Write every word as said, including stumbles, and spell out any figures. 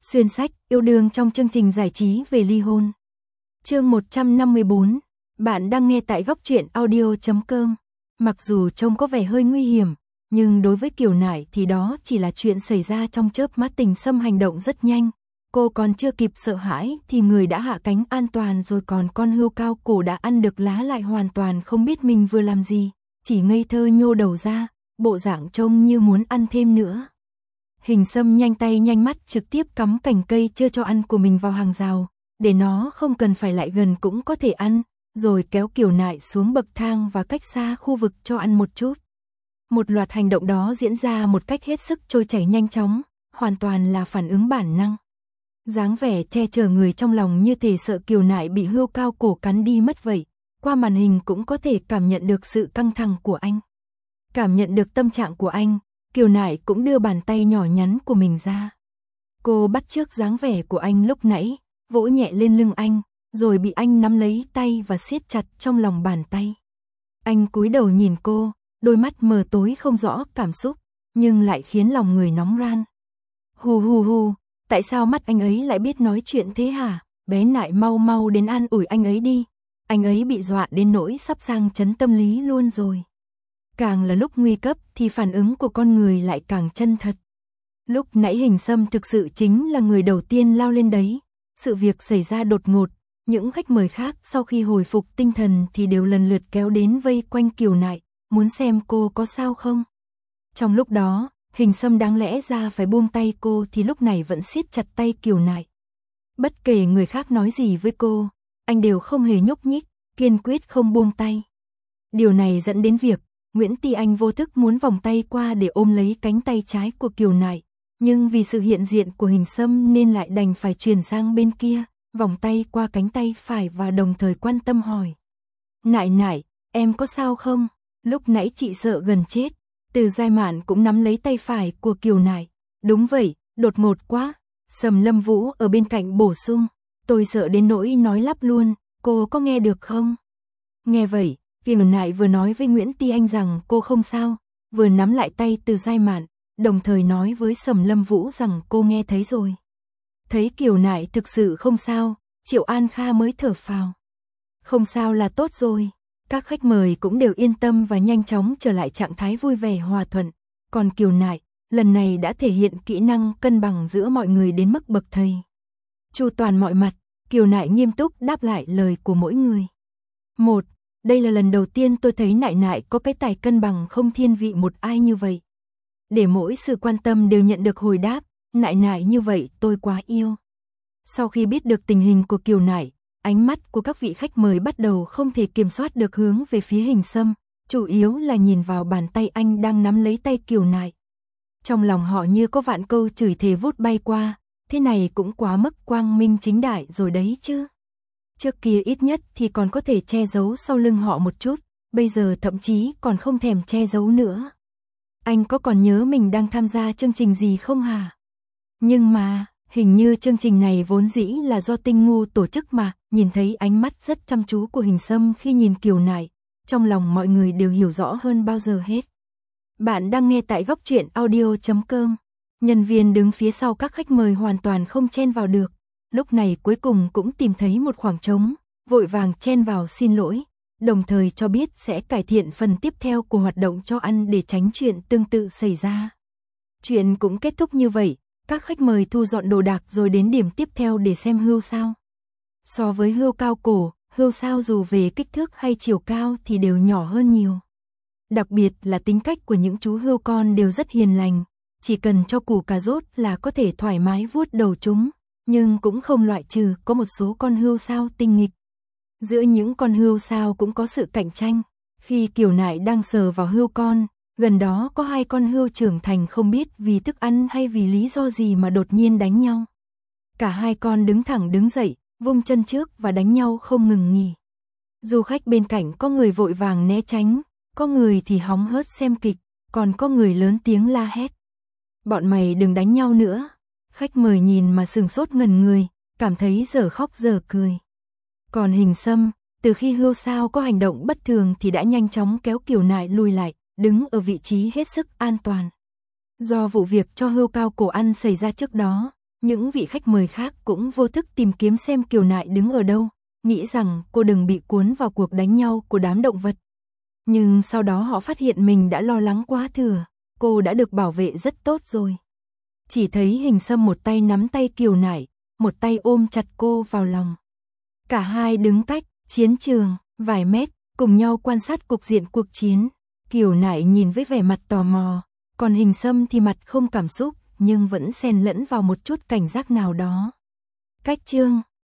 Xuyên sách, yêu đương trong chương trình giải trí về ly hôn. Chương một trăm năm mươi bốn. Bạn đang nghe tại góc truyện audio chấm com. Mặc dù trông có vẻ hơi nguy hiểm, nhưng đối với Kiều Nải thì đó chỉ là chuyện xảy ra trong chớp mắt. Tình Sâm hành động rất nhanh. Cô còn chưa kịp sợ hãi thì người đã hạ cánh an toàn rồi, còn con hươu cao cổ đã ăn được lá lại hoàn toàn không biết mình vừa làm gì, chỉ ngây thơ nhô đầu ra, bộ dạng trông như muốn ăn thêm nữa. Hình Sâm nhanh tay nhanh mắt trực tiếp cắm cành cây chưa cho ăn của mình vào hàng rào, để nó không cần phải lại gần cũng có thể ăn, rồi kéo Kiều Nải xuống bậc thang và cách xa khu vực cho ăn một chút. Một loạt hành động đó diễn ra một cách hết sức trôi chảy nhanh chóng, hoàn toàn là phản ứng bản năng. Dáng vẻ che chở người trong lòng như thể sợ Kiều Nải bị hươu cao cổ cắn đi mất vậy. Qua màn hình cũng có thể cảm nhận được sự căng thẳng của anh. Cảm nhận được tâm trạng của anh, Kiều Nải cũng đưa bàn tay nhỏ nhắn của mình ra. Cô bắt chước dáng vẻ của anh lúc nãy, vỗ nhẹ lên lưng anh, rồi bị anh nắm lấy tay và siết chặt trong lòng bàn tay. Anh cúi đầu nhìn cô, đôi mắt mờ tối không rõ cảm xúc, nhưng lại khiến lòng người nóng ran. Hù hù hù, tại sao mắt anh ấy lại biết nói chuyện thế hả? Bé Nải mau mau đến an ủi anh ấy đi. Anh ấy bị dọa đến nỗi sắp sang chấn tâm lý luôn rồi. Càng là lúc nguy cấp thì phản ứng của con người lại càng chân thật. Lúc nãy Hình Sâm thực sự chính là người đầu tiên lao lên đấy. Sự việc xảy ra đột ngột, những khách mời khác sau khi hồi phục tinh thần thì đều lần lượt kéo đến vây quanh Kiều Nải, muốn xem cô có sao không. Trong lúc đó, Hình Sâm đáng lẽ ra phải buông tay cô thì lúc này vẫn siết chặt tay Kiều Nải. Bất kể người khác nói gì với cô, anh đều không hề nhúc nhích, kiên quyết không buông tay. Điều này dẫn đến việc Nguyễn Ti Anh vô thức muốn vòng tay qua để ôm lấy cánh tay trái của Kiều Nải, nhưng vì sự hiện diện của Hình Sâm nên lại đành phải chuyển sang bên kia, vòng tay qua cánh tay phải và đồng thời quan tâm hỏi. Nải Nải, em có sao không? Lúc nãy chị sợ gần chết. Từ Giai Mạn cũng nắm lấy tay phải của Kiều Nải. Đúng vậy, đột ngột quá. Sầm Lâm Vũ ở bên cạnh bổ sung. Tôi sợ đến nỗi nói lắp luôn, cô có nghe được không? Nghe vậy, Kiều Nải vừa nói với Nguyễn Ti Anh rằng cô không sao, vừa nắm lại tay Từ Giai Mạn, đồng thời nói với Sầm Lâm Vũ rằng cô nghe thấy rồi. Thấy Kiều Nải thực sự không sao, Triệu An Kha mới thở phào. Không sao là tốt rồi. Các khách mời cũng đều yên tâm và nhanh chóng trở lại trạng thái vui vẻ hòa thuận. Còn Kiều Nải, lần này đã thể hiện kỹ năng cân bằng giữa mọi người đến mức bậc thầy. Chu toàn mọi mặt, Kiều Nải nghiêm túc đáp lại lời của mỗi người. Một, đây là lần đầu tiên tôi thấy Nải Nải có cái tài cân bằng không thiên vị một ai như vậy. Để mỗi sự quan tâm đều nhận được hồi đáp, Nải Nải như vậy tôi quá yêu. Sau khi biết được tình hình của Kiều Nải, ánh mắt của các vị khách mời bắt đầu không thể kiểm soát được hướng về phía Hình Sâm, chủ yếu là nhìn vào bàn tay anh đang nắm lấy tay Kiều Nải. Trong lòng họ như có vạn câu chửi thề vút bay qua, thế này cũng quá mức quang minh chính đại rồi đấy chứ. Trước kia ít nhất thì còn có thể che giấu sau lưng họ một chút, bây giờ thậm chí còn không thèm che giấu nữa. Anh có còn nhớ mình đang tham gia chương trình gì không hả? Nhưng mà, hình như chương trình này vốn dĩ là do Tinh Ngu tổ chức mà. Nhìn thấy ánh mắt rất chăm chú của Hình Sâm khi nhìn Kiều Nải, trong lòng mọi người đều hiểu rõ hơn bao giờ hết. Bạn đang nghe tại góc truyện audio chấm com. Nhân viên đứng phía sau các khách mời hoàn toàn không chen vào được. Lúc này cuối cùng cũng tìm thấy một khoảng trống, vội vàng chen vào xin lỗi, đồng thời cho biết sẽ cải thiện phần tiếp theo của hoạt động cho ăn để tránh chuyện tương tự xảy ra. Chuyện cũng kết thúc như vậy, các khách mời thu dọn đồ đạc rồi đến điểm tiếp theo để xem hươu sao. So với hươu cao cổ, hươu sao dù về kích thước hay chiều cao thì đều nhỏ hơn nhiều. Đặc biệt là tính cách của những chú hươu con đều rất hiền lành, chỉ cần cho củ cà rốt là có thể thoải mái vuốt đầu chúng, nhưng cũng không loại trừ có một số con hươu sao tinh nghịch. Giữa những con hươu sao cũng có sự cạnh tranh. Khi Kiều Nải đang sờ vào hươu con, gần đó có hai con hươu trưởng thành không biết vì thức ăn hay vì lý do gì mà đột nhiên đánh nhau. Cả hai con đứng thẳng đứng dậy, vung chân trước và đánh nhau không ngừng nghỉ. Du khách bên cạnh có người vội vàng né tránh, có người thì hóng hớt xem kịch, còn có người lớn tiếng la hét. Bọn mày đừng đánh nhau nữa. Khách mời nhìn mà sừng sốt ngẩn người, cảm thấy dở khóc dở cười. Còn Hình Sâm, từ khi hươu sao có hành động bất thường thì đã nhanh chóng kéo Kiều Nải lùi lại, đứng ở vị trí hết sức an toàn. Do vụ việc cho hươu cao cổ ăn xảy ra trước đó, Những vị khách mời khác cũng vô thức tìm kiếm xem Kiều Nại đứng ở đâu, nghĩ rằng cô đừng bị cuốn vào cuộc đánh nhau của đám động vật. Nhưng sau đó họ phát hiện mình đã lo lắng quá thừa, cô đã được bảo vệ rất tốt rồi. Chỉ thấy Hình Sâm một tay nắm tay Kiều Nại, một tay ôm chặt cô vào lòng. Cả hai đứng cách chiến trường vài mét, cùng nhau quan sát cục diện cuộc chiến. Kiều Nại nhìn với vẻ mặt tò mò, còn Hình Sâm thì mặt không cảm xúc, nhưng vẫn xen lẫn vào một chút cảnh giác nào đó. Cách chương